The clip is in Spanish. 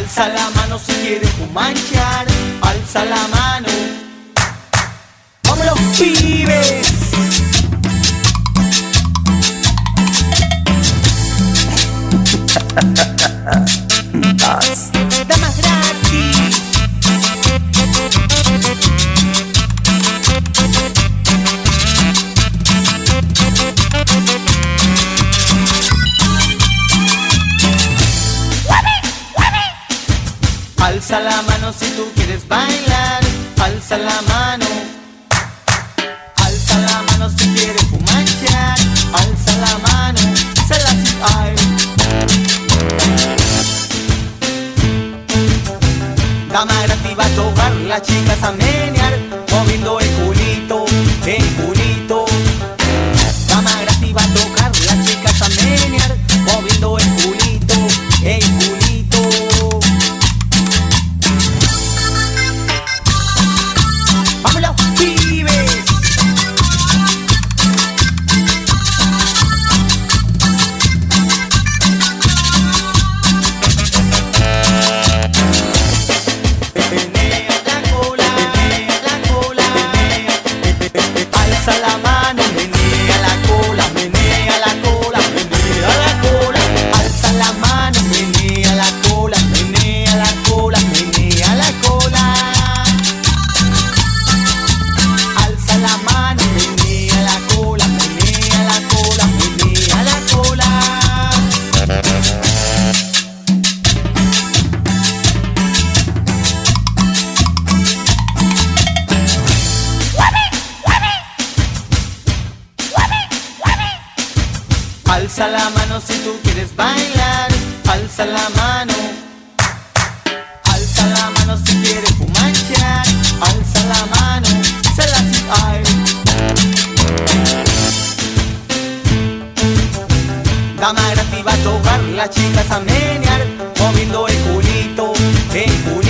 Alza la mano si quieres fumanchar, alza la mano. ¡Vámonos, pibes! Damas gratis. Alza la mano si tú quieres bailar, alza la mano. Alza la mano si quieres fumanchar, alza la mano. Se la ay. Dama gratis va a tocar, las chicas a menear, moviendo el culito, el culito. Dama gratis va a tocar, las chicas a menear, moviendo el culito, el culito. Alza la mano si tú quieres bailar, alza la mano. Alza la mano si quieres fumanchar, alza la mano. Se la ay. Dama gratis va a tocar, las chicas a menear, moviendo el culito, el culito.